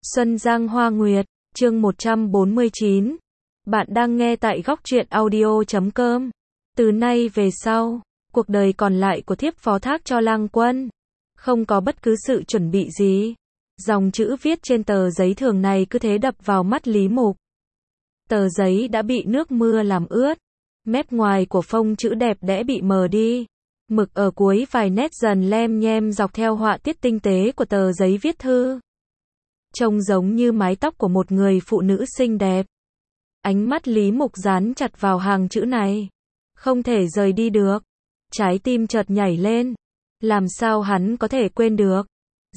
Xuân Giang Hoa Nguyệt, chương 149. Bạn đang nghe tại góc truyện audio.com. Từ nay về sau, cuộc đời còn lại của thiếp phó thác cho Lang Quân. Không có bất cứ sự chuẩn bị gì. Dòng chữ viết trên tờ giấy thường này cứ thế đập vào mắt Lý Mục. Tờ giấy đã bị nước mưa làm ướt. Mép ngoài của phông chữ đẹp đẽ bị mờ đi. Mực ở cuối vài nét dần lem nhem dọc theo họa tiết tinh tế của tờ giấy viết thư. Trông giống như mái tóc của một người phụ nữ xinh đẹp. Ánh mắt Lý Mục dán chặt vào hàng chữ này. Không thể rời đi được. Trái tim chợt nhảy lên. Làm sao hắn có thể quên được.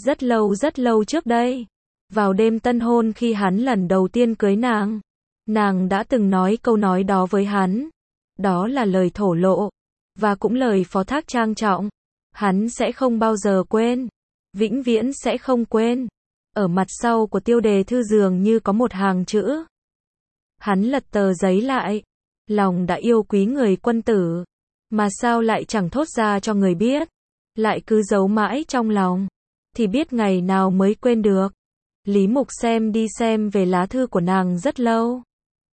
Rất lâu trước đây. Vào đêm tân hôn khi hắn lần đầu tiên cưới nàng. Nàng đã từng nói câu nói đó với hắn. Đó là lời thổ lộ. Và cũng lời phó thác trang trọng. Hắn sẽ không bao giờ quên. Vĩnh viễn sẽ không quên. Ở mặt sau của tiêu đề thư dường như có một hàng chữ. Hắn lật tờ giấy lại. Lòng đã yêu quý người quân tử. Mà sao lại chẳng thốt ra cho người biết. Lại cứ giấu mãi trong lòng. Thì biết ngày nào mới quên được. Lý Mục xem đi xem về lá thư của nàng rất lâu.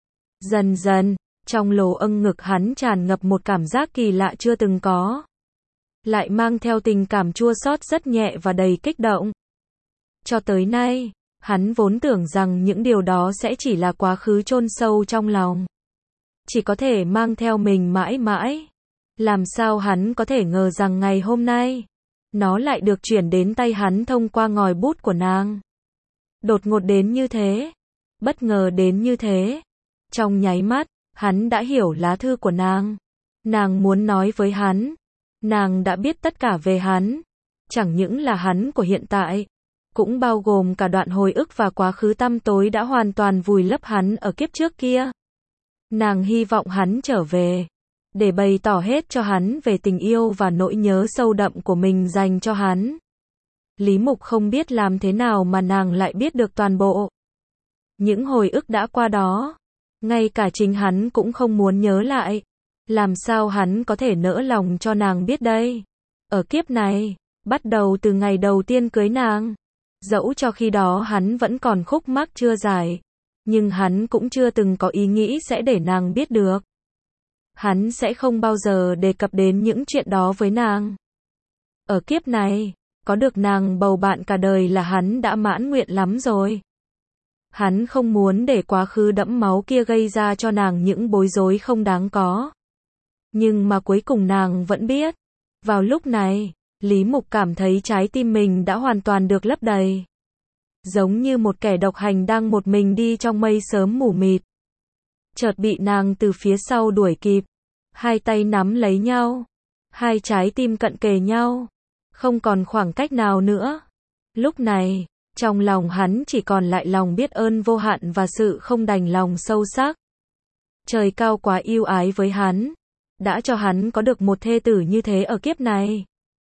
Dần dần, trong lỗ âng ngực hắn tràn ngập một cảm giác kỳ lạ chưa từng có. Lại mang theo tình cảm chua xót rất nhẹ và đầy kích động. Cho tới nay, hắn vốn tưởng rằng những điều đó sẽ chỉ là quá khứ chôn sâu trong lòng. Chỉ có thể mang theo mình mãi mãi. Làm sao hắn có thể ngờ rằng ngày hôm nay, nó lại được chuyển đến tay hắn thông qua ngòi bút của nàng. Đột ngột đến như thế. Bất ngờ đến như thế. Trong nháy mắt, hắn đã hiểu lá thư của nàng. Nàng muốn nói với hắn. Nàng đã biết tất cả về hắn. Chẳng những là hắn của hiện tại. Cũng bao gồm cả đoạn hồi ức và quá khứ tăm tối đã hoàn toàn vùi lấp hắn ở kiếp trước kia. Nàng hy vọng hắn trở về. Để bày tỏ hết cho hắn về tình yêu và nỗi nhớ sâu đậm của mình dành cho hắn. Lý Mục không biết làm thế nào mà nàng lại biết được toàn bộ. Những hồi ức đã qua đó. Ngay cả chính hắn cũng không muốn nhớ lại. Làm sao hắn có thể nỡ lòng cho nàng biết đây. Ở kiếp này, bắt đầu từ ngày đầu tiên cưới nàng. Dẫu cho khi đó hắn vẫn còn khúc mắc chưa giải. Nhưng hắn cũng chưa từng có ý nghĩ sẽ để nàng biết được. Hắn sẽ không bao giờ đề cập đến những chuyện đó với nàng. Ở kiếp này, có được nàng bầu bạn cả đời là hắn đã mãn nguyện lắm rồi. Hắn không muốn để quá khứ đẫm máu kia gây ra cho nàng những bối rối không đáng có. Nhưng mà cuối cùng nàng vẫn biết. Vào lúc này, Lý Mục cảm thấy trái tim mình đã hoàn toàn được lấp đầy. Giống như một kẻ độc hành đang một mình đi trong mây sớm mù mịt. Chợt bị nàng từ phía sau đuổi kịp. Hai tay nắm lấy nhau. Hai trái tim cận kề nhau. Không còn khoảng cách nào nữa. Lúc này, trong lòng hắn chỉ còn lại lòng biết ơn vô hạn và sự không đành lòng sâu sắc. Trời cao quá ưu ái với hắn. Đã cho hắn có được một thê tử như thế ở kiếp này.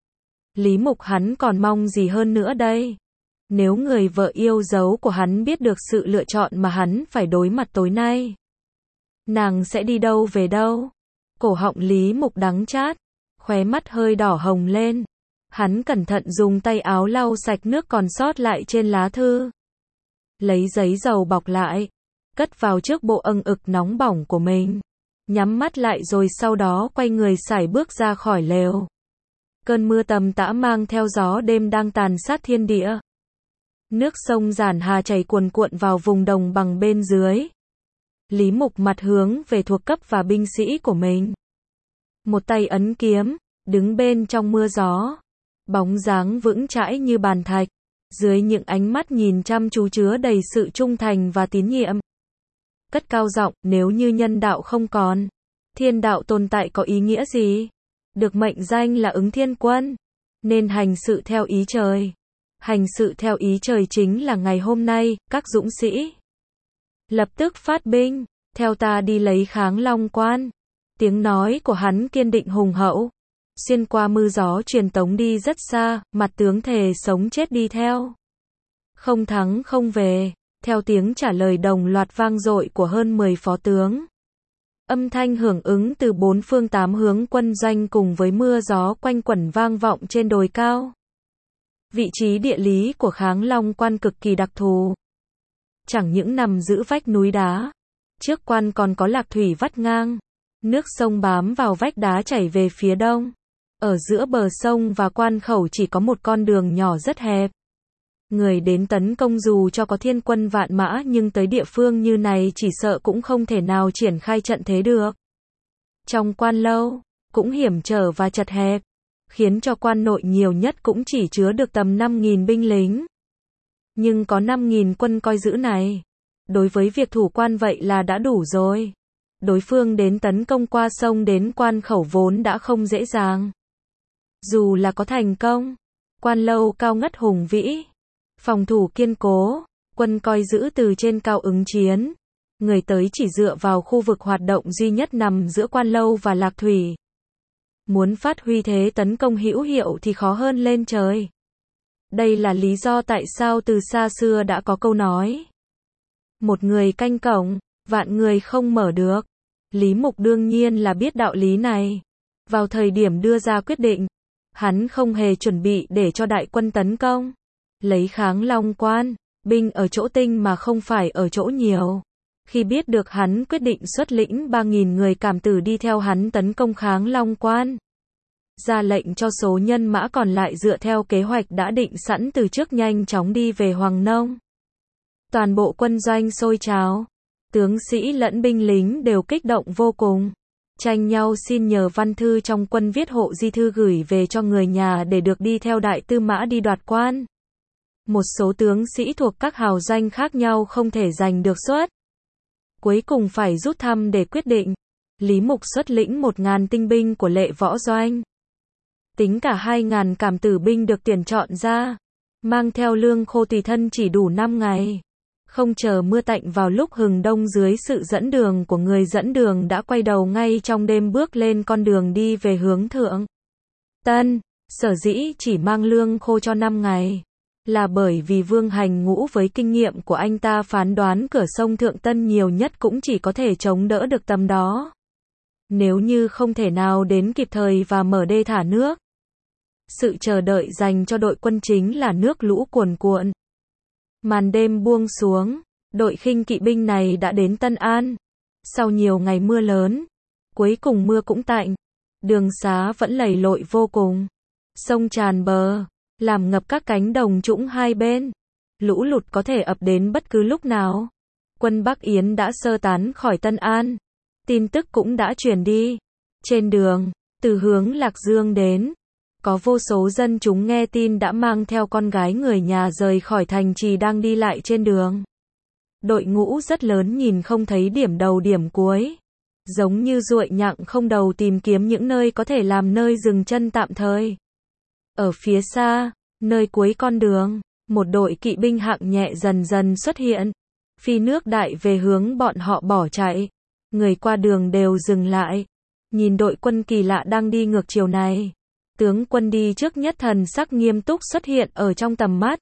Lý Mục hắn còn mong gì hơn nữa đây? Nếu người vợ yêu dấu của hắn biết được sự lựa chọn mà hắn phải đối mặt tối nay. Nàng sẽ đi đâu về đâu? Cổ họng Lý Mục đắng chát. Khóe mắt hơi đỏ hồng lên. Hắn cẩn thận dùng tay áo lau sạch nước còn sót lại trên lá thư. Lấy giấy dầu bọc lại. Cất vào trước bộ âng ực nóng bỏng của mình. Nhắm mắt lại rồi sau đó quay người sải bước ra khỏi lều. Cơn mưa tầm tã mang theo gió đêm đang tàn sát thiên địa. Nước sông Giản Hà chảy cuồn cuộn vào vùng đồng bằng bên dưới. Lý Mục mặt hướng về thuộc cấp và binh sĩ của mình. Một tay ấn kiếm, đứng bên trong mưa gió. Bóng dáng vững chãi như bàn thạch. Dưới những ánh mắt nhìn chăm chú chứa đầy sự trung thành và tín nhiệm. Cất cao giọng, nếu như nhân đạo không còn, thiên đạo tồn tại có ý nghĩa gì? Được mệnh danh là ứng thiên quân, nên hành sự theo ý trời. Hành sự theo ý trời chính là ngày hôm nay, các dũng sĩ. Lập tức phát binh, theo ta đi lấy Kháng Long Quan. Tiếng nói của hắn kiên định hùng hậu. Xuyên qua mưa gió truyền tống đi rất xa, mặt tướng thề sống chết đi theo. Không thắng không về. Theo tiếng trả lời đồng loạt vang dội của hơn 10 phó tướng. Âm thanh hưởng ứng từ bốn phương tám hướng quân doanh cùng với mưa gió quanh quẩn vang vọng trên đồi cao. Vị trí địa lý của Kháng Long Quan cực kỳ đặc thù. chẳng những nằm giữ vách núi đá. Trước quan còn có lạc thủy vắt ngang. Nước sông bám vào vách đá chảy về phía đông. Ở giữa bờ sông và quan khẩu chỉ có một con đường nhỏ rất hẹp. Người đến tấn công dù cho có thiên quân vạn mã nhưng tới địa phương như này chỉ sợ cũng không thể nào triển khai trận thế được. Trong quan lâu, cũng hiểm trở và chật hẹp, khiến cho quan nội nhiều nhất cũng chỉ chứa được tầm 5.000 binh lính. Nhưng có 5.000 quân coi giữ này, đối với việc thủ quan vậy là đã đủ rồi. Đối phương đến tấn công qua sông đến quan khẩu vốn đã không dễ dàng. Dù là có thành công, quan lâu cao ngất hùng vĩ, phòng thủ kiên cố, quân coi giữ từ trên cao ứng chiến. Người tới chỉ dựa vào khu vực hoạt động duy nhất nằm giữa quan lâu và lạc thủy. Muốn phát huy thế tấn công hữu hiệu thì khó hơn lên trời. Đây là lý do tại sao từ xa xưa đã có câu nói: một người canh cổng, vạn người không mở được. Lý Mục đương nhiên là biết đạo lý này. Vào thời điểm đưa ra quyết định, hắn không hề chuẩn bị để cho đại quân tấn công. Lấy Kháng Long quan, binh ở chỗ tinh mà không phải ở chỗ nhiều. Khi biết được hắn quyết định xuất lĩnh 3.000 người cảm tử đi theo hắn tấn công Kháng Long quan, ra lệnh cho số nhân mã còn lại dựa theo kế hoạch đã định sẵn từ trước nhanh chóng đi về Hoàng Nông. Toàn bộ quân doanh sôi trào, tướng sĩ lẫn binh lính đều kích động vô cùng, tranh nhau xin nhờ văn thư trong quân viết hộ di thư gửi về cho người nhà để được đi theo đại tư mã đi đoạt quan. Một số tướng sĩ thuộc các hào doanh khác nhau không thể giành được suất, cuối cùng phải rút thăm để quyết định. Lý Mục xuất lĩnh 1.000 tinh binh của Lệ Võ doanh, tính cả 2.000 cảm tử binh được tuyển chọn ra, mang theo lương khô tùy thân chỉ đủ 5 ngày. Không chờ mưa tạnh vào lúc hừng đông dưới sự dẫn đường của người dẫn đường đã quay đầu ngay trong đêm bước lên con đường đi về hướng Thượng Tân. Sở dĩ chỉ mang lương khô cho 5 ngày, là bởi vì Vương Hành Ngũ với kinh nghiệm của anh ta phán đoán cửa sông Thượng Tân nhiều nhất cũng chỉ có thể chống đỡ được tầm đó. Nếu như không thể nào đến kịp thời và mở đê thả nước, sự chờ đợi dành cho đội quân chính là nước lũ cuồn cuộn. Màn đêm buông xuống, đội khinh kỵ binh này đã đến Tân An. Sau nhiều ngày mưa lớn, cuối cùng mưa cũng tạnh. Đường xá vẫn lầy lội vô cùng. Sông tràn bờ, làm ngập các cánh đồng trũng hai bên. Lũ lụt có thể ập đến bất cứ lúc nào. Quân Bắc Yến đã sơ tán khỏi Tân An. Tin tức cũng đã truyền đi. Trên đường, từ hướng Lạc Dương đến, có vô số dân chúng nghe tin đã mang theo con gái người nhà rời khỏi thành trì đang đi lại trên đường. Đội ngũ rất lớn nhìn không thấy điểm đầu điểm cuối, giống như ruồi nhặng không đầu tìm kiếm những nơi có thể làm nơi dừng chân tạm thời. Ở phía xa, nơi cuối con đường, một đội kỵ binh hạng nhẹ dần dần xuất hiện, phi nước đại về hướng bọn họ bỏ chạy. Người qua đường đều dừng lại, nhìn đội quân kỳ lạ đang đi ngược chiều này. Tướng quân đi trước nhất thần sắc nghiêm túc xuất hiện ở trong tầm mắt.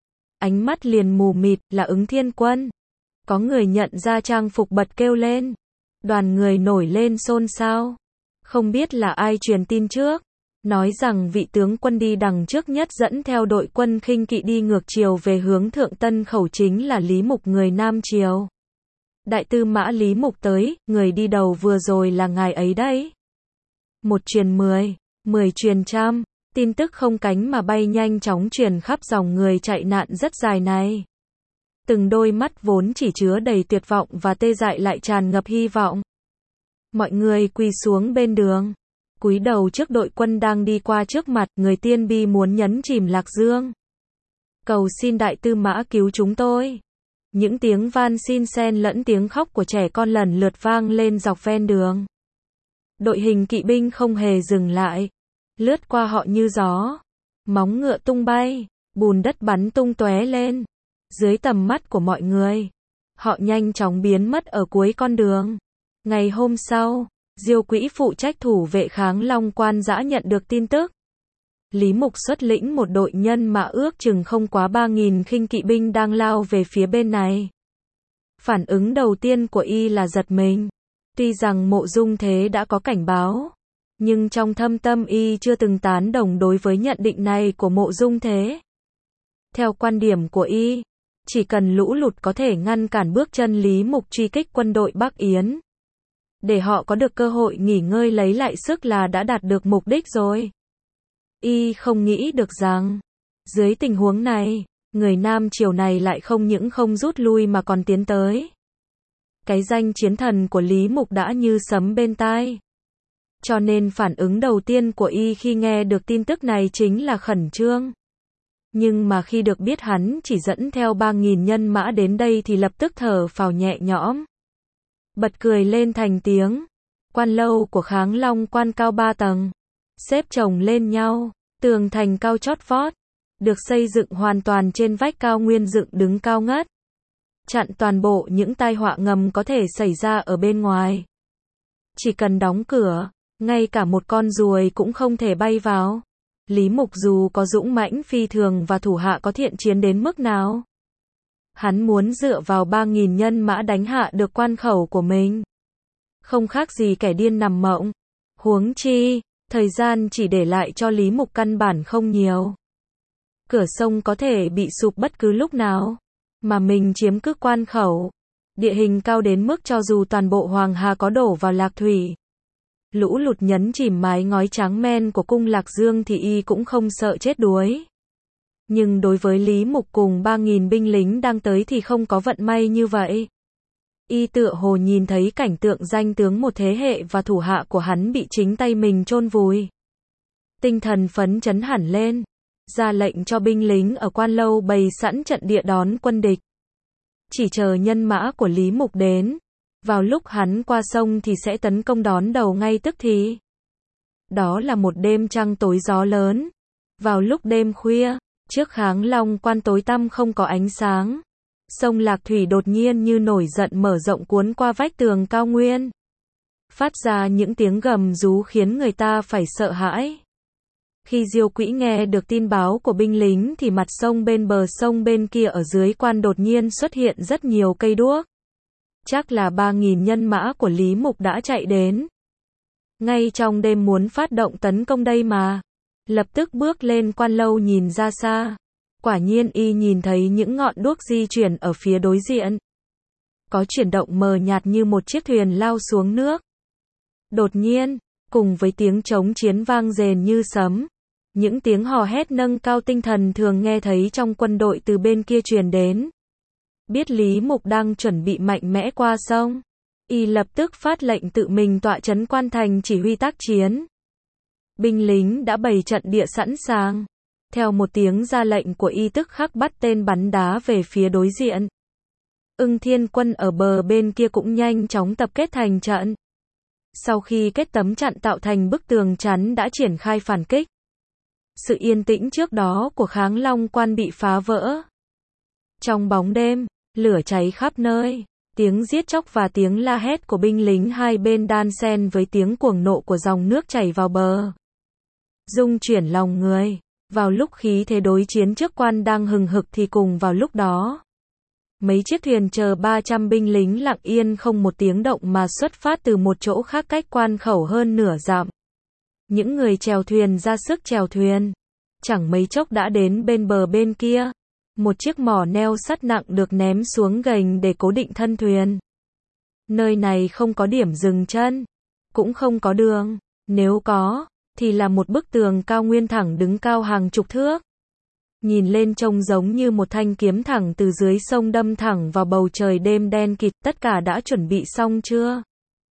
Ánh mắt liền mù mịt là Ứng Thiên Quân. Có người nhận ra trang phục bật kêu lên. Đoàn người nổi lên xôn xao. Không biết là ai truyền tin trước, nói rằng vị tướng quân đi đằng trước nhất dẫn theo đội quân khinh kỵ đi ngược chiều về hướng Thượng Tân khẩu chính là Lý Mục người Nam Triều. Đại tư mã Lý Mục tới, người đi đầu vừa rồi là ngài ấy đấy. Một truyền 10, 10 truyền trăm, tin tức không cánh mà bay nhanh chóng truyền khắp dòng người chạy nạn rất dài này. Từng đôi mắt vốn chỉ chứa đầy tuyệt vọng và tê dại lại tràn ngập hy vọng. Mọi người quỳ xuống bên đường, cúi đầu trước đội quân đang đi qua trước mặt. Người tiên bi muốn nhấn chìm Lạc Dương, cầu xin đại tư mã cứu chúng tôi. Những tiếng van xin xen lẫn tiếng khóc của trẻ con lần lượt vang lên dọc ven đường. Đội hình kỵ binh không hề dừng lại, lướt qua họ như gió. Móng ngựa tung bay, bùn đất bắn tung tóe lên. Dưới tầm mắt của mọi người, họ nhanh chóng biến mất ở cuối con đường. Ngày hôm sau, Diêu Quỹ phụ trách thủ vệ Kháng Long quan dã nhận được tin tức. Lý Mục xuất lĩnh một đội nhân mã ước chừng không quá 3.000 khinh kỵ binh đang lao về phía bên này. Phản ứng đầu tiên của y là giật mình. Tuy rằng Mộ Dung Thế đã có cảnh báo, nhưng trong thâm tâm y chưa từng tán đồng đối với nhận định này của Mộ Dung Thế. Theo quan điểm của y, Chỉ cần lũ lụt có thể ngăn cản bước chân Lý Mục truy kích quân đội Bắc Yến, để họ có được cơ hội nghỉ ngơi lấy lại sức là đã đạt được mục đích rồi. Y không nghĩ được rằng, dưới tình huống này, người Nam Triều này lại không những không rút lui mà còn tiến tới. Cái danh chiến thần của Lý Mục đã như sấm bên tai. Cho nên phản ứng đầu tiên của Y khi nghe được tin tức này chính là khẩn trương. Nhưng mà khi được biết hắn chỉ dẫn theo 3.000 nhân mã đến đây thì lập tức thở phào nhẹ nhõm. Bật cười lên thành tiếng. Quan lâu của Kháng Long Quan cao 3 tầng, xếp chồng lên nhau, tường thành cao chót vót, được xây dựng hoàn toàn trên vách cao nguyên dựng đứng cao ngất, chặn toàn bộ những tai họa ngầm có thể xảy ra ở bên ngoài. Chỉ cần đóng cửa, ngay cả một con ruồi cũng không thể bay vào. Lý Mục dù có dũng mãnh phi thường và thủ hạ có thiện chiến đến mức nào, hắn muốn dựa vào 3.000 nhân mã đánh hạ được quan khẩu của mình, không khác gì kẻ điên nằm mộng. Huống chi, thời gian chỉ để lại cho Lý Mục căn bản không nhiều. Cửa sông có thể bị sụp bất cứ lúc nào, mà mình chiếm cứ quan khẩu. Địa hình cao đến mức cho dù toàn bộ Hoàng Hà có đổ vào Lạc Thủy, lũ lụt nhấn chìm mái ngói tráng men của cung Lạc Dương thì Y cũng không sợ chết đuối. Nhưng đối với Lý Mục cùng 3.000 binh lính đang tới thì không có vận may như vậy. Y tựa hồ nhìn thấy cảnh tượng danh tướng một thế hệ và thủ hạ của hắn bị chính tay mình chôn vùi. Tinh thần phấn chấn hẳn lên, ra lệnh cho binh lính ở Quan Lâu bày sẵn trận địa đón quân địch. Chỉ chờ nhân mã của Lý Mục đến, vào lúc hắn qua sông thì sẽ tấn công đón đầu ngay tức thì. Đó là một đêm trăng tối gió lớn. Vào lúc đêm khuya, trước Kháng Long Quan tối tăm không có ánh sáng, sông Lạc Thủy đột nhiên như nổi giận mở rộng cuốn qua vách tường cao nguyên, phát ra những tiếng gầm rú khiến người ta phải sợ hãi. Khi Diêu Quỹ nghe được tin báo của binh lính thì mặt sông bên bờ sông bên kia ở dưới quan đột nhiên xuất hiện rất nhiều cây đuốc. Chắc là 3.000 nhân mã của Lý Mục đã chạy đến. Ngay trong đêm muốn phát động tấn công đây mà. Lập tức bước lên Quan Lâu nhìn ra xa. Quả nhiên Y nhìn thấy những ngọn đuốc di chuyển ở phía đối diện. Có chuyển động mờ nhạt như một chiếc thuyền lao xuống nước. Đột nhiên, cùng với tiếng trống chiến vang rền như sấm, những tiếng hò hét nâng cao tinh thần thường nghe thấy trong quân đội từ bên kia truyền đến. Biết Lý Mục đang chuẩn bị mạnh mẽ qua sông, Y lập tức phát lệnh tự mình tọa trấn quan thành chỉ huy tác chiến. Binh lính đã bày trận địa sẵn sàng. Theo một tiếng ra lệnh của Y tức khắc bắt tên bắn đá về phía đối diện. Ưng Thiên quân ở bờ bên kia cũng nhanh chóng tập kết thành trận. Sau khi kết tấm chặn tạo thành bức tường chắn đã triển khai phản kích. Sự yên tĩnh trước đó của Kháng Long Quan bị phá vỡ. Trong bóng đêm, lửa cháy khắp nơi, tiếng giết chóc và tiếng la hét của binh lính hai bên đan xen với tiếng cuồng nộ của dòng nước chảy vào bờ, rung chuyển lòng người. Vào lúc khí thế đối chiến trước quan đang hừng hực thì cùng vào lúc đó, mấy chiếc thuyền chờ 300 binh lính lặng yên không một tiếng động mà xuất phát từ một chỗ khác cách quan khẩu hơn nửa dặm. Những người chèo thuyền ra sức chèo thuyền, chẳng mấy chốc đã đến bên bờ bên kia. Một chiếc mỏ neo sắt nặng được ném xuống gành để cố định thân thuyền. Nơi này không có điểm dừng chân, cũng không có đường, nếu có, thì là một bức tường cao nguyên thẳng đứng cao hàng chục thước. Nhìn lên trông giống như một thanh kiếm thẳng từ dưới sông đâm thẳng vào bầu trời đêm đen kịt. Tất cả đã chuẩn bị xong chưa?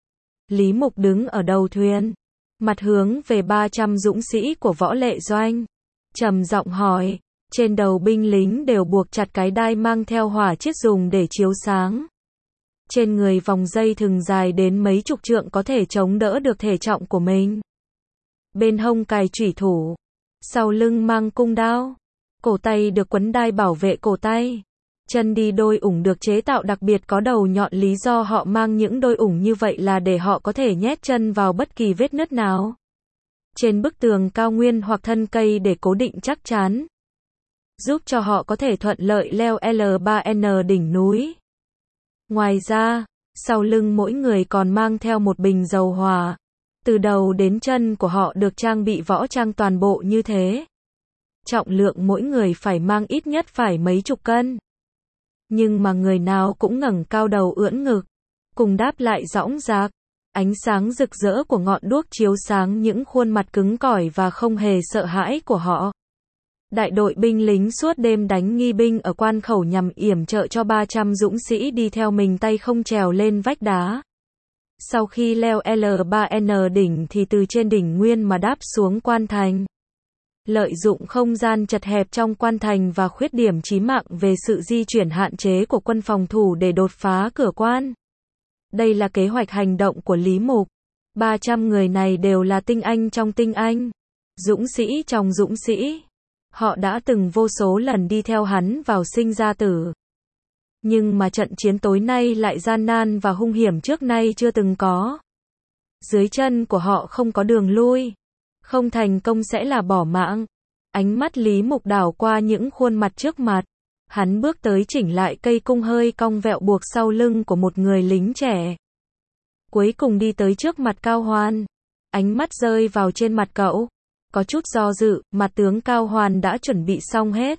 Lý Mục đứng ở đầu thuyền, mặt hướng về 300 dũng sĩ của Võ Lệ Doanh, trầm giọng hỏi. Trên đầu binh lính đều buộc chặt cái đai mang theo hỏa chiết dùng để chiếu sáng. Trên người vòng dây thừng dài đến mấy chục trượng có thể chống đỡ được thể trọng của mình. Bên hông cài chủy thủ, sau lưng mang cung đao, cổ tay được quấn đai bảo vệ cổ tay. Chân đi đôi ủng được chế tạo đặc biệt có đầu nhọn, lý do họ mang những đôi ủng như vậy là để họ có thể nhét chân vào bất kỳ vết nứt nào trên bức tường cao nguyên hoặc thân cây để cố định chắc chắn, giúp cho họ có thể thuận lợi leo L3N đỉnh núi. Ngoài ra, sau lưng mỗi người còn mang theo một bình dầu hỏa. Từ đầu đến chân của họ được trang bị võ trang toàn bộ như thế. Trọng lượng mỗi người phải mang ít nhất phải mấy chục cân. Nhưng mà người nào cũng ngẩng cao đầu ưỡn ngực, cùng đáp lại dõng dạc. Ánh sáng rực rỡ của ngọn đuốc chiếu sáng những khuôn mặt cứng cỏi và không hề sợ hãi của họ. Đại đội binh lính suốt đêm đánh nghi binh ở quan khẩu nhằm yểm trợ cho 300 dũng sĩ đi theo mình tay không trèo lên vách đá. Sau khi leo L3N đỉnh thì từ trên đỉnh nguyên mà đáp xuống quan thành. Lợi dụng không gian chật hẹp trong quan thành và khuyết điểm chí mạng về sự di chuyển hạn chế của quân phòng thủ để đột phá cửa quan. Đây là kế hoạch hành động của Lý Mục. 300 người này đều là tinh anh trong tinh anh, dũng sĩ trong dũng sĩ. Họ đã từng vô số lần đi theo hắn vào sinh ra tử. Nhưng mà trận chiến tối nay lại gian nan và hung hiểm trước nay chưa từng có. Dưới chân của họ không có đường lui. Không thành công sẽ là bỏ mạng. Ánh mắt Lý Mục đảo qua những khuôn mặt trước mặt. Hắn bước tới chỉnh lại cây cung hơi cong vẹo buộc sau lưng của một người lính trẻ. Cuối cùng đi tới trước mặt Cao Hoàn. Ánh mắt rơi vào trên mặt cậu. Có chút do dự, mặt tướng Cao Hoàn đã chuẩn bị xong hết.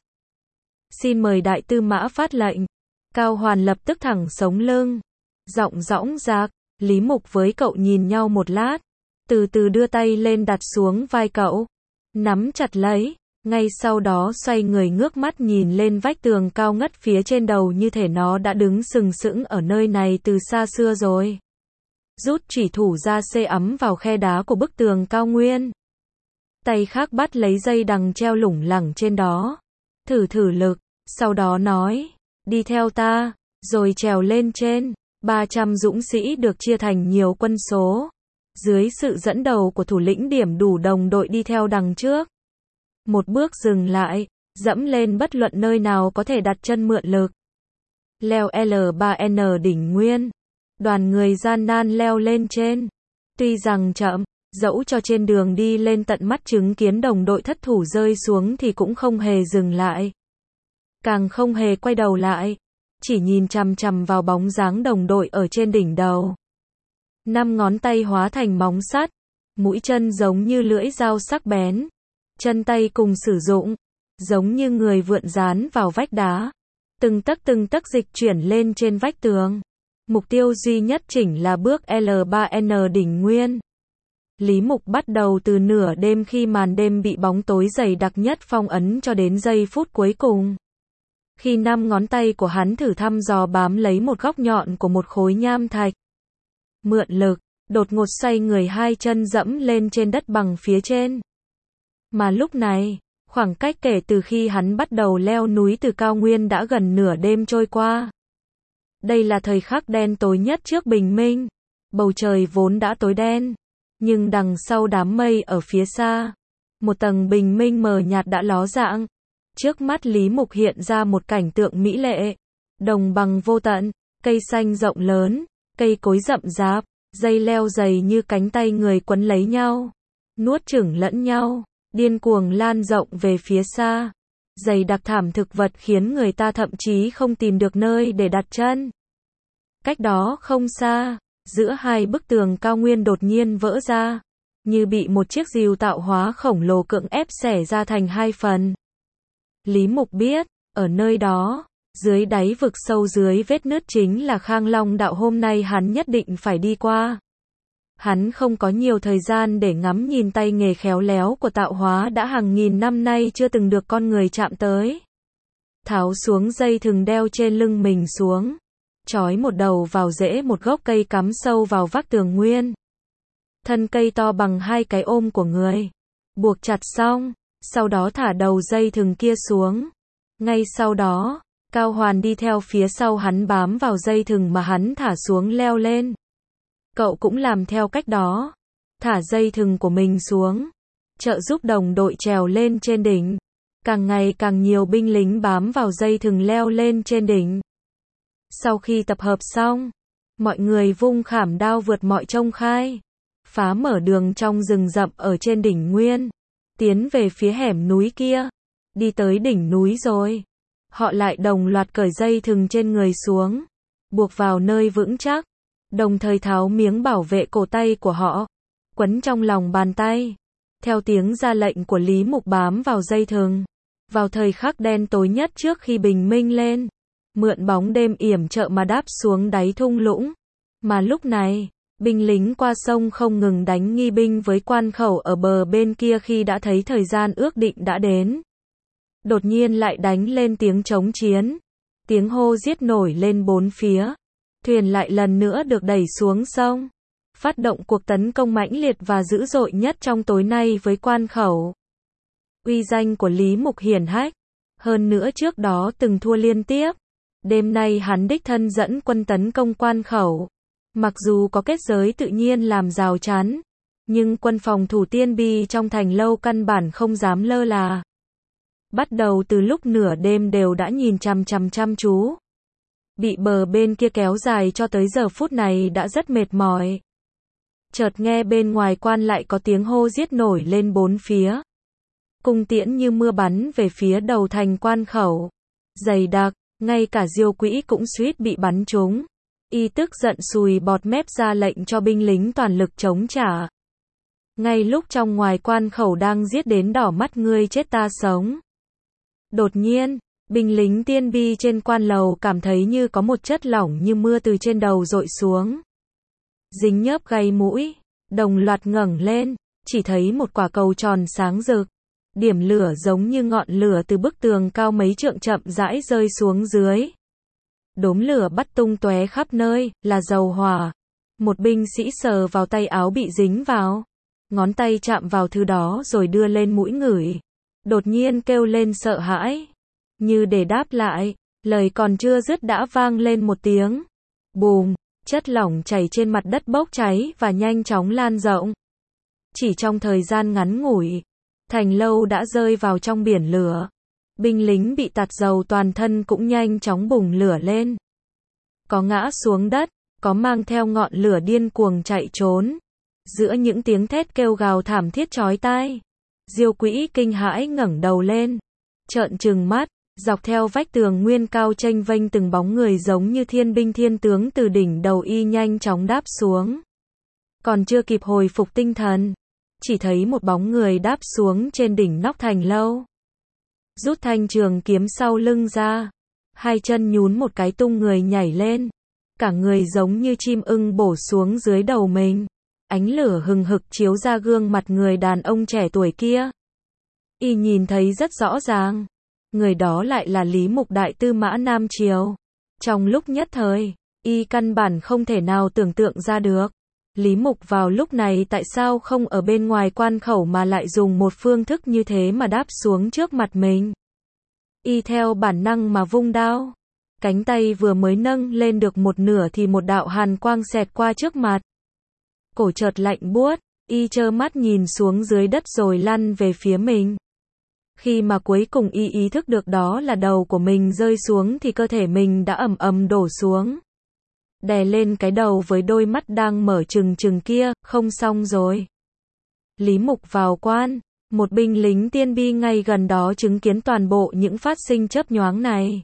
Xin mời đại tư mã phát lệnh. Cao Hoàn lập tức thẳng sống lưng. Giọng dõng dạc, Lý Mục với cậu nhìn nhau một lát. Từ từ đưa tay lên đặt xuống vai cậu. Nắm chặt lấy. Ngay sau đó xoay người ngước mắt nhìn lên vách tường cao ngất phía trên đầu như thể nó đã đứng sừng sững ở nơi này từ xa xưa rồi. Rút chủy thủ ra xê ấm vào khe đá của bức tường cao nguyên. Tay khác bắt lấy dây đằng treo lủng lẳng trên đó. Thử lực, sau đó nói, đi theo ta, rồi trèo lên trên. 300 dũng sĩ được chia thành nhiều quân số. Dưới sự dẫn đầu của thủ lĩnh điểm đủ đồng đội đi theo đằng trước. Một bước dừng lại, dẫm lên bất luận nơi nào có thể đặt chân mượn lực. Leo L3N đỉnh nguyên. Đoàn người gian nan leo lên trên. Tuy rằng chậm, dẫu cho trên đường đi lên tận mắt chứng kiến đồng đội thất thủ rơi xuống thì cũng không hề dừng lại. Càng không hề quay đầu lại. Chỉ nhìn chằm chằm vào bóng dáng đồng đội ở trên đỉnh đầu. 5 ngón tay hóa thành móng sắt. Mũi chân giống như lưỡi dao sắc bén. Chân tay cùng sử dụng. Giống như người vượn dán vào vách đá. Từng tấc dịch chuyển lên trên vách tường. Mục tiêu duy nhất chỉnh là bước L3N đỉnh nguyên. Lý Mục bắt đầu từ nửa đêm khi màn đêm bị bóng tối dày đặc nhất phong ấn cho đến giây phút cuối cùng. Khi 5 ngón tay của hắn thử thăm dò bám lấy một góc nhọn của một khối nham thạch. Mượn lực, đột ngột xoay người hai chân dẫm lên trên đất bằng phía trên. Mà lúc này, khoảng cách kể từ khi hắn bắt đầu leo núi từ cao nguyên đã gần nửa đêm trôi qua. Đây là thời khắc đen tối nhất trước bình minh. Bầu trời vốn đã tối đen. Nhưng đằng sau đám mây ở phía xa, một tầng bình minh mờ nhạt đã ló dạng. Trước mắt Lý Mục hiện ra một cảnh tượng mỹ lệ. Đồng bằng vô tận, cây xanh rộng lớn, cây cối rậm rạp, dây leo dày như cánh tay người quấn lấy nhau, nuốt chửng lẫn nhau, điên cuồng lan rộng về phía xa. Dày đặc thảm thực vật khiến người ta thậm chí không tìm được nơi để đặt chân. Cách đó không xa, giữa hai bức tường cao nguyên đột nhiên vỡ ra, như bị một chiếc rìu tạo hóa khổng lồ cưỡng ép xẻ ra thành hai phần. Lý Mục biết, ở nơi đó, dưới đáy vực sâu dưới vết nứt chính là Khang Long đạo hôm nay hắn nhất định phải đi qua. Hắn không có nhiều thời gian để ngắm nhìn tay nghề khéo léo của tạo hóa đã hàng nghìn năm nay chưa từng được con người chạm tới. Tháo xuống dây thừng đeo trên lưng mình xuống. Trói một đầu vào rễ một gốc cây cắm sâu vào vách tường nguyên. Thân cây to bằng hai cái ôm của người. Buộc chặt xong, sau đó thả đầu dây thừng kia xuống. Ngay sau đó, Cao Hoàn đi theo phía sau hắn bám vào dây thừng mà hắn thả xuống leo lên. Cậu cũng làm theo cách đó. Thả dây thừng của mình xuống. Trợ giúp đồng đội trèo lên trên đỉnh. Càng ngày càng nhiều binh lính bám vào dây thừng leo lên trên đỉnh. Sau khi tập hợp xong, mọi người vung khảm đao vượt mọi trông gai. Phá mở đường trong rừng rậm ở trên đỉnh nguyên. Tiến về phía hẻm núi kia. Đi tới đỉnh núi rồi. Họ lại đồng loạt cởi dây thừng trên người xuống. Buộc vào nơi vững chắc. Đồng thời tháo miếng bảo vệ cổ tay của họ. Quấn trong lòng bàn tay. Theo tiếng ra lệnh của Lý Mục bám vào dây thừng. Vào thời khắc đen tối nhất trước khi bình minh lên. mượn bóng đêm yểm trợ mà đáp xuống đáy thung lũng. Mà lúc này, binh lính qua sông không ngừng đánh nghi binh với quan khẩu ở bờ bên kia khi đã thấy thời gian ước định đã đến. Đột nhiên lại đánh lên tiếng chống chiến. Tiếng hô giết nổi lên bốn phía. Thuyền lại lần nữa được đẩy xuống sông. Phát động cuộc tấn công mãnh liệt và dữ dội nhất trong tối nay với quan khẩu. Uy danh của Lý Mục hiển hách. Hơn nữa trước đó từng thua liên tiếp. Đêm nay hắn đích thân dẫn quân tấn công quan khẩu. Mặc dù có kết giới tự nhiên làm rào chắn, nhưng quân phòng thủ Tiên Bi trong thành lâu căn bản không dám lơ là. Bắt đầu từ lúc nửa đêm đều đã nhìn chăm chú. Bị bờ bên kia kéo dài cho tới giờ phút này đã rất mệt mỏi. Chợt nghe bên ngoài quan lại có tiếng hô giết nổi lên bốn phía. Cung tiễn như mưa bắn về phía đầu thành quan khẩu. Dày đặc, ngay cả Diêu Quỹ cũng suýt bị bắn trúng. Y tức giận sùi bọt mép ra lệnh cho binh lính toàn lực chống trả. Ngay lúc trong ngoài quan khẩu đang giết đến đỏ mắt ngươi chết ta sống. Đột nhiên, binh lính Tiên Bi trên quan lầu cảm thấy như có một chất lỏng như mưa từ trên đầu dội xuống. Dính nhớp gai mũi, đồng loạt ngẩng lên, chỉ thấy một quả cầu tròn sáng rực. Điểm lửa giống như ngọn lửa từ bức tường cao mấy trượng chậm rãi rơi xuống dưới. Đốm lửa bắt tung tóe khắp nơi, là dầu hỏa. Một binh sĩ sờ vào tay áo bị dính vào. Ngón tay chạm vào thứ đó rồi đưa lên mũi ngửi. Đột nhiên kêu lên sợ hãi. Như để đáp lại, lời còn chưa dứt đã vang lên một tiếng. Bùm, chất lỏng chảy trên mặt đất bốc cháy và nhanh chóng lan rộng. Chỉ trong thời gian ngắn ngủi, thành lâu đã rơi vào trong biển lửa. Binh lính bị tạt dầu toàn thân cũng nhanh chóng bùng lửa lên. Có ngã xuống đất, có mang theo ngọn lửa điên cuồng chạy trốn. Giữa những tiếng thét kêu gào thảm thiết chói tai, Diêu Quỹ kinh hãi ngẩng đầu lên, trợn trừng mắt, dọc theo vách tường nguyên cao chênh vênh từng bóng người giống như thiên binh thiên tướng từ đỉnh đầu y nhanh chóng đáp xuống. Còn chưa kịp hồi phục tinh thần, chỉ thấy một bóng người đáp xuống trên đỉnh nóc thành lâu. Rút thanh trường kiếm sau lưng ra, hai chân nhún một cái tung người nhảy lên, cả người giống như chim ưng bổ xuống dưới đầu mình. Ánh lửa hừng hực chiếu ra gương mặt người đàn ông trẻ tuổi kia. Y nhìn thấy rất rõ ràng, người đó lại là Lý Mục đại tư mã Nam Triều. Trong lúc nhất thời, y căn bản không thể nào tưởng tượng ra được, Lý Mục vào lúc này tại sao không ở bên ngoài quan khẩu mà lại dùng một phương thức như thế mà đáp xuống trước mặt mình. Y theo bản năng mà vung đao. Cánh tay vừa mới nâng lên được một nửa thì một đạo hàn quang xẹt qua trước mặt. Cổ chợt lạnh buốt, y trơ mắt nhìn xuống dưới đất rồi lăn về phía mình. Khi mà cuối cùng y ý thức được đó là đầu của mình rơi xuống thì cơ thể mình đã ầm ầm đổ xuống. Đè lên cái đầu với đôi mắt đang mở trừng trừng kia, không xong rồi. Lý Mục vào quan, một binh lính Tiên Bi ngay gần đó chứng kiến toàn bộ những phát sinh chớp nhoáng này.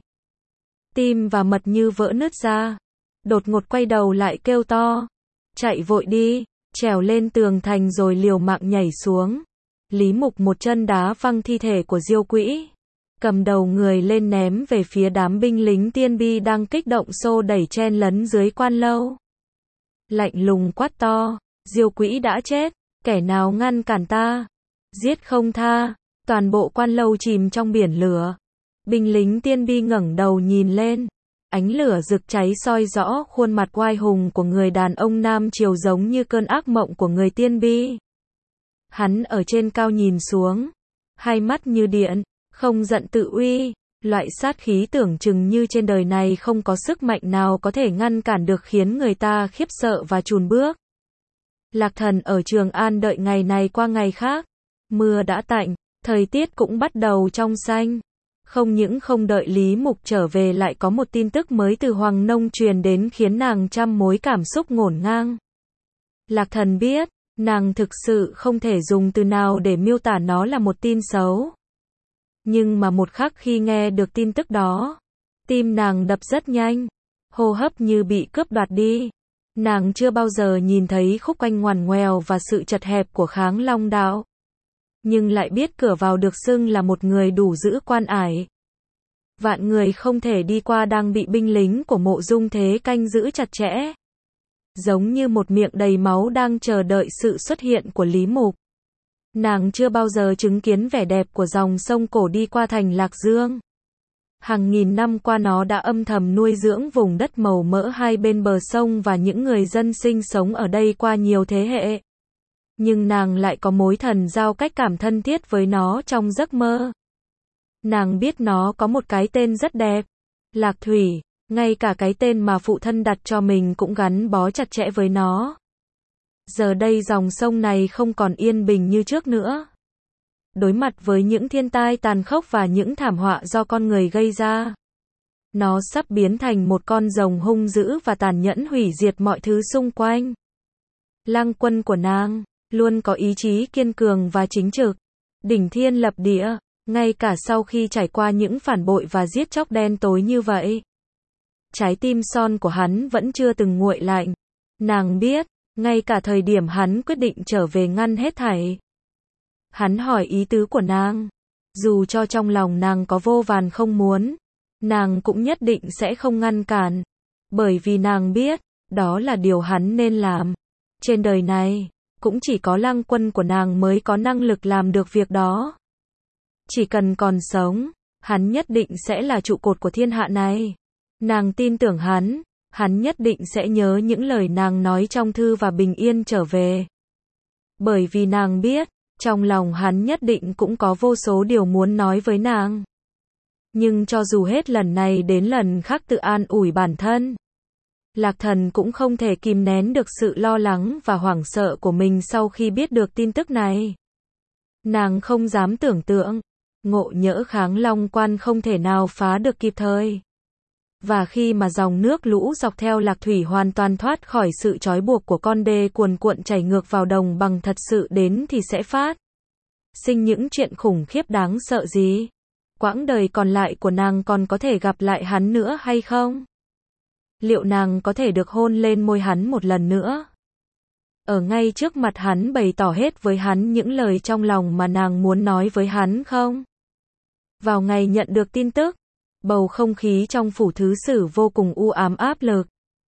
Tim và mật như vỡ nứt ra. Đột ngột quay đầu lại kêu to. Chạy vội đi, trèo lên tường thành rồi liều mạng nhảy xuống. Lý Mục một chân đá văng thi thể của Diêu Quỹ. Cầm đầu người lên ném về phía đám binh lính Tiên Bi đang kích động xô đẩy chen lấn dưới quan lâu. Lạnh lùng quát to, Diêu Quỹ đã chết, kẻ nào ngăn cản ta? Giết không tha. Toàn bộ quan lâu chìm trong biển lửa. Binh lính Tiên Bi ngẩng đầu nhìn lên. Ánh lửa rực cháy soi rõ khuôn mặt oai hùng của người đàn ông Nam Triều giống như cơn ác mộng của người Tiên Bi. Hắn ở trên cao nhìn xuống, hai mắt như điện, không giận tự uy, loại sát khí tưởng chừng như trên đời này không có sức mạnh nào có thể ngăn cản được khiến người ta khiếp sợ và chùn bước. Lạc Thần ở Trường An đợi ngày này qua ngày khác, mưa đã tạnh, thời tiết cũng bắt đầu trong xanh. Không những không đợi Lý Mục trở về lại có một tin tức mới từ Hoàng Nông truyền đến khiến nàng trăm mối cảm xúc ngổn ngang. Lạc Thần biết, nàng thực sự không thể dùng từ nào để miêu tả nó là một tin xấu. Nhưng mà một khắc khi nghe được tin tức đó, tim nàng đập rất nhanh, hô hấp như bị cướp đoạt đi. Nàng chưa bao giờ nhìn thấy khúc quanh ngoằn ngoèo và sự chật hẹp của Kháng Long Đạo. Nhưng lại biết cửa vào được xưng là một người đủ giữ quan ải. Vạn người không thể đi qua đang bị binh lính của Mộ Dung Thế canh giữ chặt chẽ. Giống như một miệng đầy máu đang chờ đợi sự xuất hiện của Lý Mục. Nàng chưa bao giờ chứng kiến vẻ đẹp của dòng sông cổ đi qua thành Lạc Dương. Hàng nghìn năm qua nó đã âm thầm nuôi dưỡng vùng đất màu mỡ hai bên bờ sông và những người dân sinh sống ở đây qua nhiều thế hệ. Nhưng nàng lại có mối thần giao cách cảm thân thiết với nó trong giấc mơ. Nàng biết nó có một cái tên rất đẹp, Lạc Thủy, ngay cả cái tên mà phụ thân đặt cho mình cũng gắn bó chặt chẽ với nó. Giờ đây dòng sông này không còn yên bình như trước nữa. Đối mặt với những thiên tai tàn khốc và những thảm họa do con người gây ra. Nó sắp biến thành một con rồng hung dữ và tàn nhẫn hủy diệt mọi thứ xung quanh. Lang Quân của nàng luôn có ý chí kiên cường và chính trực, đỉnh thiên lập địa, ngay cả sau khi trải qua những phản bội và giết chóc đen tối như vậy. Trái tim son của hắn vẫn chưa từng nguội lạnh. Nàng biết, ngay cả thời điểm hắn quyết định trở về ngăn hết thảy. Hắn hỏi ý tứ của nàng. Dù cho trong lòng nàng có vô vàn không muốn, nàng cũng nhất định sẽ không ngăn cản. Bởi vì nàng biết, đó là điều hắn nên làm. Trên đời này, cũng chỉ có Lang Quân của nàng mới có năng lực làm được việc đó. Chỉ cần còn sống, hắn nhất định sẽ là trụ cột của thiên hạ này. Nàng tin tưởng hắn nhất định sẽ nhớ những lời nàng nói trong thư và bình yên trở về. Bởi vì nàng biết, trong lòng hắn nhất định cũng có vô số điều muốn nói với nàng. Nhưng cho dù hết lần này đến lần khác tự an ủi bản thân, Lạc Thần cũng không thể kìm nén được sự lo lắng và hoảng sợ của mình sau khi biết được tin tức này. Nàng không dám tưởng tượng, Ngộ Nhỡ Kháng Long Quan không thể nào phá được kịp thời. Và khi mà dòng nước lũ dọc theo Lạc Thủy hoàn toàn thoát khỏi sự trói buộc của con đê cuồn cuộn chảy ngược vào đồng bằng thật sự đến thì sẽ phát sinh những chuyện khủng khiếp đáng sợ gì? Quãng đời còn lại của nàng còn có thể gặp lại hắn nữa hay không? Liệu nàng có thể được hôn lên môi hắn một lần nữa? Ở ngay trước mặt hắn bày tỏ hết với hắn những lời trong lòng mà nàng muốn nói với hắn không? Vào ngày nhận được tin tức, bầu không khí trong phủ thứ sử vô cùng u ám áp lực.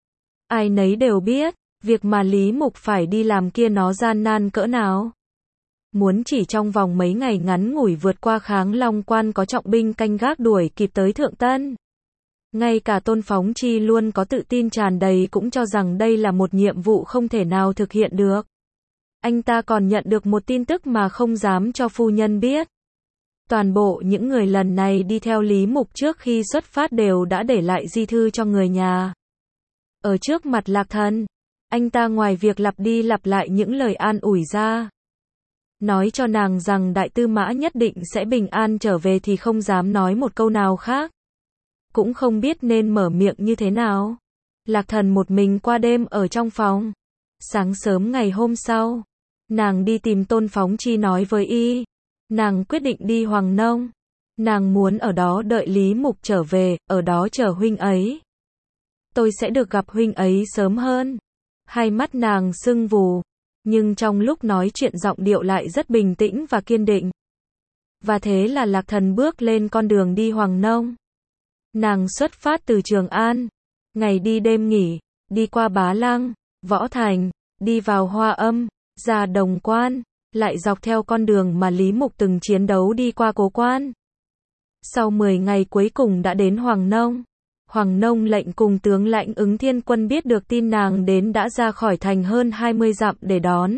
Ai nấy đều biết, việc mà Lý Mục phải đi làm kia nó gian nan cỡ nào. Muốn chỉ trong vòng mấy ngày ngắn ngủi vượt qua Kháng Long Quan có trọng binh canh gác đuổi kịp tới Thượng Tân. Ngay cả Tôn Phóng Chi luôn có tự tin tràn đầy cũng cho rằng đây là một nhiệm vụ không thể nào thực hiện được. Anh ta còn nhận được một tin tức mà không dám cho phu nhân biết. Toàn bộ những người lần này đi theo Lý Mục trước khi xuất phát đều đã để lại di thư cho người nhà. Ở trước mặt Lạc Thần, anh ta ngoài việc lặp đi lặp lại những lời an ủi ra, nói cho nàng rằng Đại Tư Mã nhất định sẽ bình an trở về thì không dám nói một câu nào khác. Cũng không biết nên mở miệng như thế nào. Lạc Thần một mình qua đêm ở trong phòng. Sáng sớm ngày hôm sau, nàng đi tìm Tôn Phóng Chi nói với y. Nàng quyết định đi Hoàng Nông. Nàng muốn ở đó đợi Lý Mục trở về, ở đó chờ huynh ấy. Tôi sẽ được gặp huynh ấy sớm hơn. Hai mắt nàng sưng vù, nhưng trong lúc nói chuyện giọng điệu lại rất bình tĩnh và kiên định. Và thế là Lạc Thần bước lên con đường đi Hoàng Nông. Nàng xuất phát từ Trường An, ngày đi đêm nghỉ, đi qua Bá Lăng, Võ Thành, đi vào Hoa Âm, ra Đồng Quan, lại dọc theo con đường mà Lý Mục từng chiến đấu đi qua Cố Quan. Sau 10 ngày cuối cùng đã đến Hoàng Nông. Hoàng Nông lệnh cùng tướng lãnh Ứng Thiên Quân biết được tin nàng đến đã ra khỏi thành hơn 20 dặm để đón.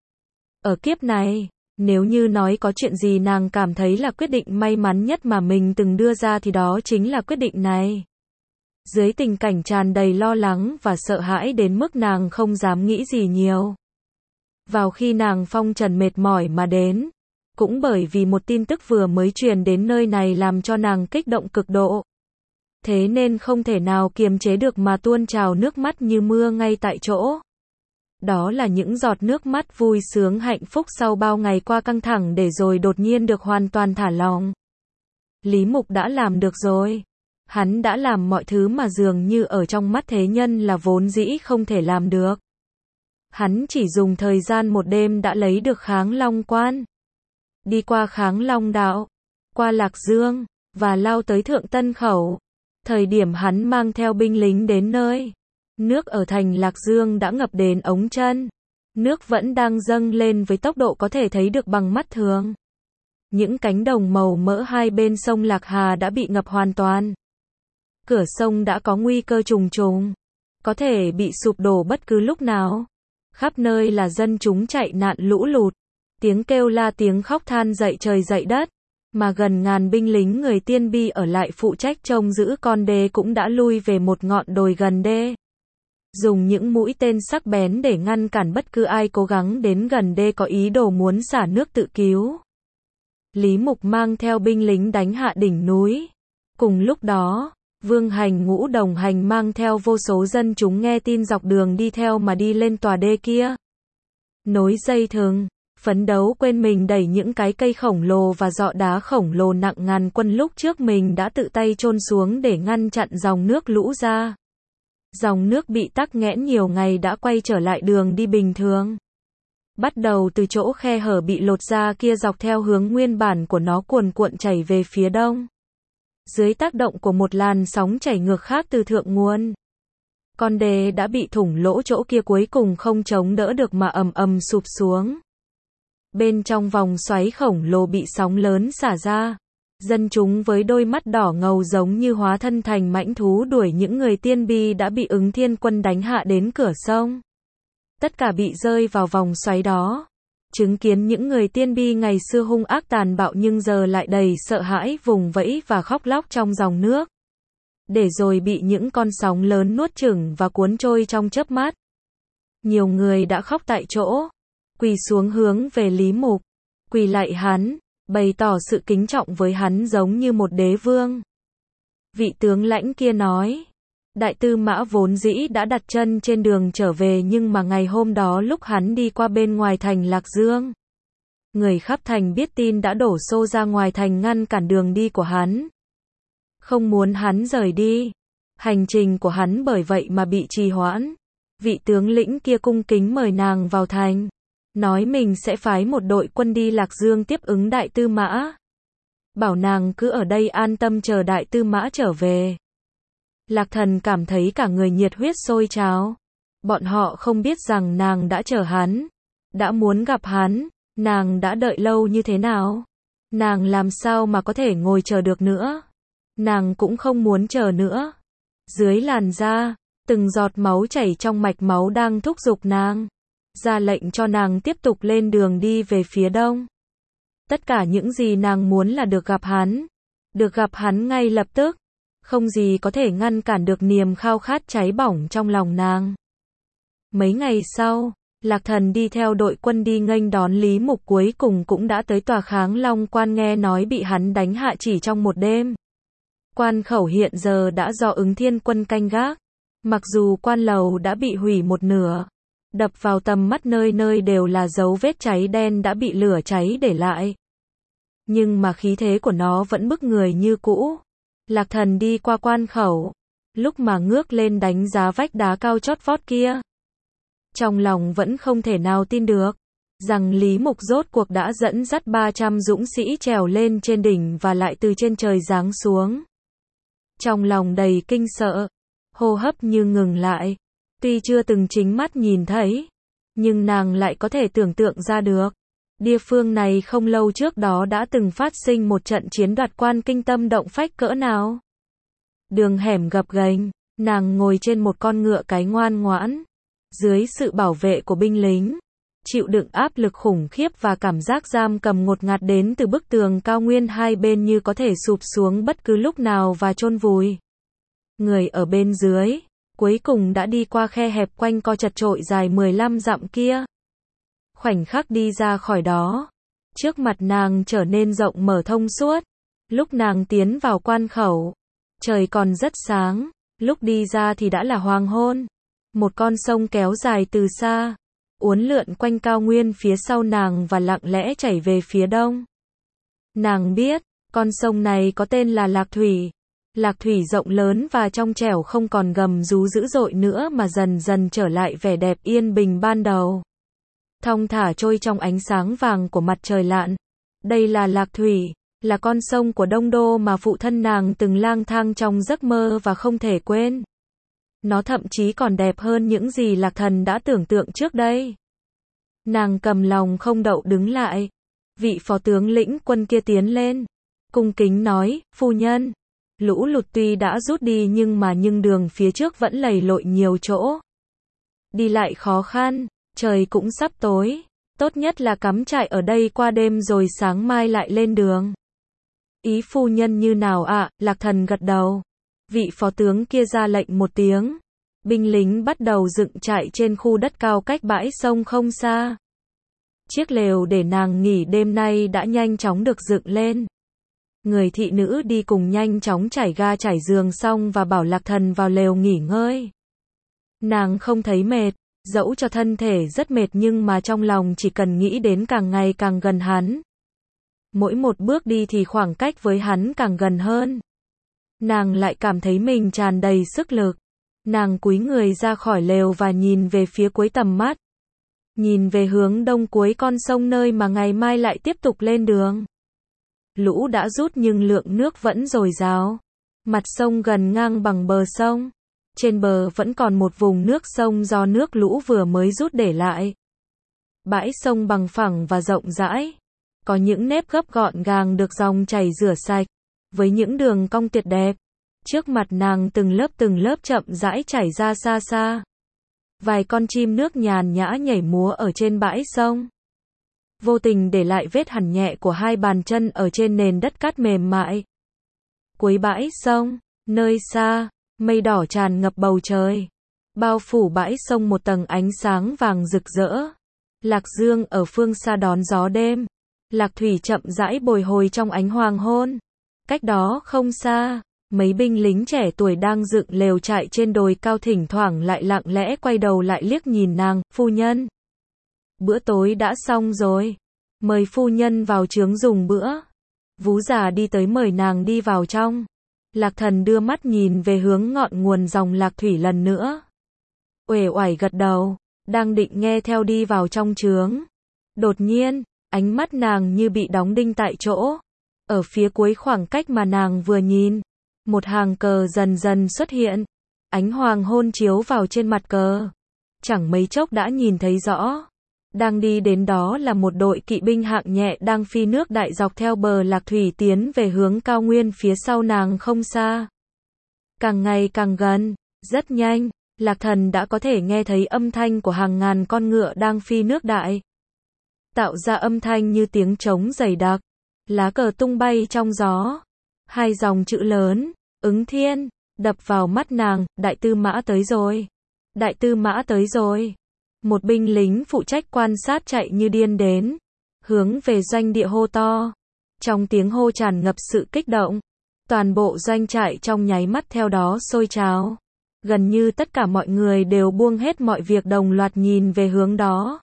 Ở kiếp này, nếu như nói có chuyện gì nàng cảm thấy là quyết định may mắn nhất mà mình từng đưa ra thì đó chính là quyết định này. Dưới tình cảnh tràn đầy lo lắng và sợ hãi đến mức nàng không dám nghĩ gì nhiều. Vào khi nàng phong trần mệt mỏi mà đến, cũng bởi vì một tin tức vừa mới truyền đến nơi này làm cho nàng kích động cực độ. Thế nên không thể nào kiềm chế được mà tuôn trào nước mắt như mưa ngay tại chỗ. Đó là những giọt nước mắt vui sướng hạnh phúc sau bao ngày qua căng thẳng để rồi đột nhiên được hoàn toàn thả lỏng. Lý Mục đã làm được rồi. Hắn đã làm mọi thứ mà dường như ở trong mắt thế nhân là vốn dĩ không thể làm được. Hắn chỉ dùng thời gian một đêm đã lấy được Kháng Long Quan. Đi qua Kháng Long Đạo, qua Lạc Dương, và lao tới Thượng Tân Khẩu. Thời điểm hắn mang theo binh lính đến nơi, nước ở thành Lạc Dương đã ngập đến ống chân. Nước vẫn đang dâng lên với tốc độ có thể thấy được bằng mắt thường. Những cánh đồng màu mỡ hai bên sông Lạc Hà đã bị ngập hoàn toàn. Cửa sông đã có nguy cơ trùng trùng, có thể bị sụp đổ bất cứ lúc nào. Khắp nơi là dân chúng chạy nạn lũ lụt, tiếng kêu la tiếng khóc than dậy trời dậy đất, mà gần ngàn binh lính người Tiên Bi ở lại phụ trách trông giữ con đê cũng đã lui về một ngọn đồi gần đê. Dùng những mũi tên sắc bén để ngăn cản bất cứ ai cố gắng đến gần đê có ý đồ muốn xả nước tự cứu. Lý Mục mang theo binh lính đánh hạ đỉnh núi. Cùng lúc đó, Vương Hành Ngũ đồng hành mang theo vô số dân chúng nghe tin dọc đường đi theo mà đi lên tòa đê kia. Nối dây thừng, phấn đấu quên mình đẩy những cái cây khổng lồ và dọ đá khổng lồ nặng ngàn quân lúc trước mình đã tự tay chôn xuống để ngăn chặn dòng nước lũ ra. Dòng nước bị tắc nghẽn nhiều ngày đã quay trở lại đường đi bình thường. Bắt đầu từ chỗ khe hở bị lột ra kia dọc theo hướng nguyên bản của nó cuồn cuộn chảy về phía đông. Dưới tác động của một làn sóng chảy ngược khác từ thượng nguồn, con đê đã bị thủng lỗ chỗ kia cuối cùng không chống đỡ được mà ầm ầm sụp xuống. Bên trong vòng xoáy khổng lồ bị sóng lớn xả ra. Dân chúng với đôi mắt đỏ ngầu giống như hóa thân thành mãnh thú đuổi những người Tiên Bi đã bị Ứng Thiên Quân đánh hạ đến cửa sông. Tất cả bị rơi vào vòng xoáy đó. Chứng kiến những người Tiên Bi ngày xưa hung ác tàn bạo nhưng giờ lại đầy sợ hãi vùng vẫy và khóc lóc trong dòng nước. Để rồi bị những con sóng lớn nuốt chửng và cuốn trôi trong chớp mắt. Nhiều người đã khóc tại chỗ, quỳ xuống hướng về Lý Mục, quỳ lạy hắn, bày tỏ sự kính trọng với hắn giống như một đế vương. Vị tướng lãnh kia nói, Đại Tư Mã vốn dĩ đã đặt chân trên đường trở về nhưng mà ngày hôm đó lúc hắn đi qua bên ngoài thành Lạc Dương, người khắp thành biết tin đã đổ xô ra ngoài thành ngăn cản đường đi của hắn. Không muốn hắn rời đi. Hành trình của hắn bởi vậy mà bị trì hoãn. Vị tướng lĩnh kia cung kính mời nàng vào thành, nói mình sẽ phái một đội quân đi Lạc Dương tiếp ứng Đại Tư Mã. Bảo nàng cứ ở đây an tâm chờ Đại Tư Mã trở về. Lạc Thần cảm thấy cả người nhiệt huyết sôi trào. Bọn họ không biết rằng nàng đã chờ hắn, đã muốn gặp hắn, nàng đã đợi lâu như thế nào. Nàng làm sao mà có thể ngồi chờ được nữa. Nàng cũng không muốn chờ nữa. Dưới làn da, từng giọt máu chảy trong mạch máu đang thúc giục nàng, ra lệnh cho nàng tiếp tục lên đường đi về phía đông. Tất cả những gì nàng muốn là được gặp hắn ngay lập tức. Không gì có thể ngăn cản được niềm khao khát cháy bỏng trong lòng nàng. Mấy ngày sau, Lạc Thần đi theo đội quân đi nghênh đón Lý Mục cuối cùng cũng đã tới tòa Kháng Long quan nghe nói bị hắn đánh hạ chỉ trong một đêm. Quan khẩu hiện giờ đã do Ứng Thiên Quân canh gác. Mặc dù quan lầu đã bị hủy một nửa, đập vào tầm mắt nơi nơi đều là dấu vết cháy đen đã bị lửa cháy để lại. Nhưng mà khí thế của nó vẫn bức người như cũ. Lạc Thần đi qua quan khẩu, lúc mà ngước lên đánh giá vách đá cao chót vót kia, trong lòng vẫn không thể nào tin được, rằng Lý Mục rốt cuộc đã dẫn dắt 300 dũng sĩ trèo lên trên đỉnh và lại từ trên trời giáng xuống. Trong lòng đầy kinh sợ, hô hấp như ngừng lại, tuy chưa từng chính mắt nhìn thấy, nhưng nàng lại có thể tưởng tượng ra được. Địa phương này không lâu trước đó đã từng phát sinh một trận chiến đoạt quan kinh tâm động phách cỡ nào. Đường hẻm gập ghềnh, nàng ngồi trên một con ngựa cái ngoan ngoãn, dưới sự bảo vệ của binh lính, chịu đựng áp lực khủng khiếp và cảm giác giam cầm ngột ngạt đến từ bức tường cao nguyên hai bên như có thể sụp xuống bất cứ lúc nào và chôn vùi. Người ở bên dưới, cuối cùng đã đi qua khe hẹp quanh co chật chội dài 15 dặm kia. Khoảnh khắc đi ra khỏi đó, trước mặt nàng trở nên rộng mở thông suốt. Lúc nàng tiến vào quan khẩu, trời còn rất sáng, lúc đi ra thì đã là hoàng hôn. Một con sông kéo dài từ xa, uốn lượn quanh cao nguyên phía sau nàng và lặng lẽ chảy về phía đông. Nàng biết, con sông này có tên là Lạc Thủy. Lạc Thủy rộng lớn và trong trẻo không còn gầm rú dữ dội nữa mà dần dần trở lại vẻ đẹp yên bình ban đầu. Thong thả trôi trong ánh sáng vàng của mặt trời lặn. Đây là Lạc Thủy, là con sông của Đông Đô mà phụ thân nàng từng lang thang trong giấc mơ và không thể quên. Nó thậm chí còn đẹp hơn những gì Lạc Thần đã tưởng tượng trước đây. Nàng cầm lòng không đậu đứng lại. Vị phó tướng lĩnh quân kia tiến lên, cung kính nói, phu nhân, lũ lụt tuy đã rút đi nhưng đường phía trước vẫn lầy lội nhiều chỗ. Đi lại khó khăn, trời cũng sắp tối, tốt nhất là cắm trại ở đây qua đêm rồi sáng mai lại lên đường. Ý phu nhân như nào ạ? Lạc Thần gật đầu. Vị phó tướng kia ra lệnh một tiếng. Binh lính bắt đầu dựng trại trên khu đất cao cách bãi sông không xa. Chiếc lều để nàng nghỉ đêm nay đã nhanh chóng được dựng lên. Người thị nữ đi cùng nhanh chóng trải ga trải giường xong và bảo Lạc Thần vào lều nghỉ ngơi. Nàng không thấy mệt, dẫu cho thân thể rất mệt nhưng mà trong lòng chỉ cần nghĩ đến càng ngày càng gần hắn. Mỗi một bước đi thì khoảng cách với hắn càng gần hơn. Nàng lại cảm thấy mình tràn đầy sức lực. Nàng cúi người ra khỏi lều và nhìn về phía cuối tầm mắt. Nhìn về hướng đông cuối con sông nơi mà ngày mai lại tiếp tục lên đường. Lũ đã rút nhưng lượng nước vẫn dồi dào. Mặt sông gần ngang bằng bờ sông. Trên bờ vẫn còn một vùng nước sông do nước lũ vừa mới rút để lại. Bãi sông bằng phẳng và rộng rãi. Có những nếp gấp gọn gàng được dòng chảy rửa sạch. Với những đường cong tuyệt đẹp. Trước mặt nàng từng lớp chậm rãi chảy ra xa xa. Vài con chim nước nhàn nhã nhảy múa ở trên bãi sông. Vô tình để lại vết hằn nhẹ của hai bàn chân ở trên nền đất cát mềm mại. Cuối bãi sông, nơi xa, mây đỏ tràn ngập bầu trời. Bao phủ bãi sông một tầng ánh sáng vàng rực rỡ. Lạc dương ở phương xa đón gió đêm. Lạc thủy chậm rãi bồi hồi trong ánh hoàng hôn. Cách đó không xa, mấy binh lính trẻ tuổi đang dựng lều trại trên đồi cao thỉnh thoảng lại lặng lẽ quay đầu lại liếc nhìn nàng, phu nhân. Bữa tối đã xong rồi. Mời phu nhân vào trướng dùng bữa. Vú già đi tới mời nàng đi vào trong. Lạc Thần đưa mắt nhìn về hướng ngọn nguồn dòng Lạc Thủy lần nữa. Uể oải gật đầu, đang định nghe theo đi vào trong trướng. Đột nhiên, ánh mắt nàng như bị đóng đinh tại chỗ. Ở phía cuối khoảng cách mà nàng vừa nhìn, một hàng cờ dần dần xuất hiện. Ánh hoàng hôn chiếu vào trên mặt cờ. Chẳng mấy chốc đã nhìn thấy rõ. Đang đi đến đó là một đội kỵ binh hạng nhẹ đang phi nước đại dọc theo bờ Lạc Thủy tiến về hướng cao nguyên phía sau nàng không xa. Càng ngày càng gần, rất nhanh, Lạc Thần đã có thể nghe thấy âm thanh của hàng ngàn con ngựa đang phi nước đại. Tạo ra âm thanh như tiếng trống dày đặc. Lá cờ tung bay trong gió. Hai dòng chữ lớn, Ứng Thiên, đập vào mắt nàng, đại tư mã tới rồi. Đại tư mã tới rồi. Một binh lính phụ trách quan sát chạy như điên đến. Hướng về doanh địa hô to. Trong tiếng hô tràn ngập sự kích động. Toàn bộ doanh trại trong nháy mắt theo đó sôi trào. Gần như tất cả mọi người đều buông hết mọi việc đồng loạt nhìn về hướng đó.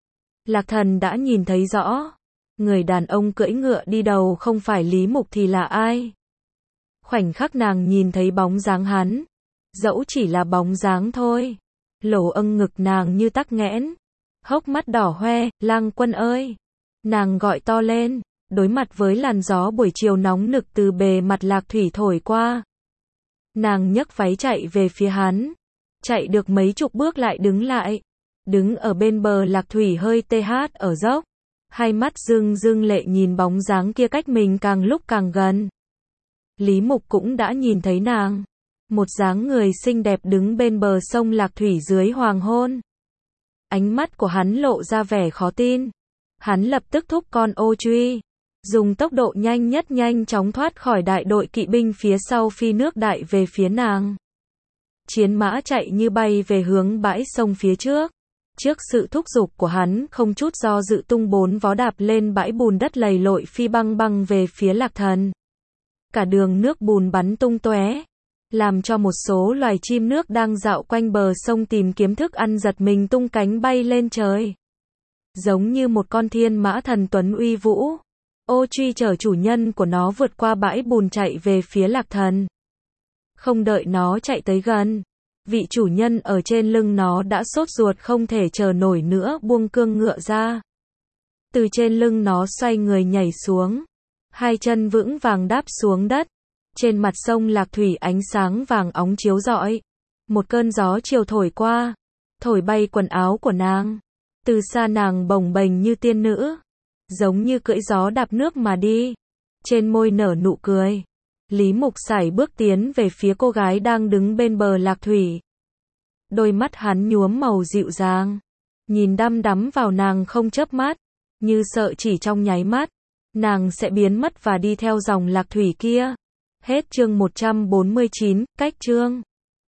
Lạc Thần đã nhìn thấy rõ. Người đàn ông cưỡi ngựa đi đầu không phải Lý Mục thì là ai? Khoảnh khắc nàng nhìn thấy bóng dáng hắn. Dẫu chỉ là bóng dáng thôi. Lỗ âng ngực nàng như tắc nghẽn. Hốc mắt đỏ hoe, Lang Quân ơi! Nàng gọi to lên, đối mặt với làn gió buổi chiều nóng nực từ bề mặt Lạc Thủy thổi qua. Nàng nhấc váy chạy về phía hắn. Chạy được mấy chục bước lại đứng lại. Đứng ở bên bờ Lạc Thủy hơi tê hát ở dốc. Hai mắt rưng lệ nhìn bóng dáng kia cách mình càng lúc càng gần. Lý Mục cũng đã nhìn thấy nàng. Một dáng người xinh đẹp đứng bên bờ sông Lạc Thủy dưới hoàng hôn. Ánh mắt của hắn lộ ra vẻ khó tin. Hắn lập tức thúc con ô truy. Dùng tốc độ nhanh nhất nhanh chóng thoát khỏi đại đội kỵ binh phía sau phi nước đại về phía nàng. Chiến mã chạy như bay về hướng bãi sông phía trước. Trước sự thúc giục của hắn không chút do dự tung 4 vó đạp lên bãi bùn đất lầy lội phi băng về phía Lạc Thần. Cả đường nước bùn bắn tung tóe, làm cho một số loài chim nước đang dạo quanh bờ sông tìm kiếm thức ăn giật mình tung cánh bay lên trời. Giống như một con thiên mã thần tuấn uy vũ, ô truy chở chủ nhân của nó vượt qua bãi bùn chạy về phía Lạc Thần. Không đợi nó chạy tới gần, vị chủ nhân ở trên lưng nó đã sốt ruột không thể chờ nổi nữa buông cương ngựa ra. Từ trên lưng nó xoay người nhảy xuống. hai chân vững vàng đáp xuống đất. Trên mặt sông Lạc Thủy ánh sáng vàng óng chiếu rọi. Một cơn gió chiều thổi qua, thổi bay quần áo của nàng. Từ xa nàng bồng bềnh như tiên nữ, giống như cưỡi gió đạp nước mà đi. Trên môi nở nụ cười. Lý Mục Sải bước tiến về phía cô gái đang đứng bên bờ Lạc Thủy. Đôi mắt hắn nhuốm màu dịu dàng, nhìn đăm đắm vào nàng không chớp mắt, như sợ chỉ trong nháy mắt, nàng sẽ biến mất và đi theo dòng Lạc Thủy kia. Hết chương 149, cách chương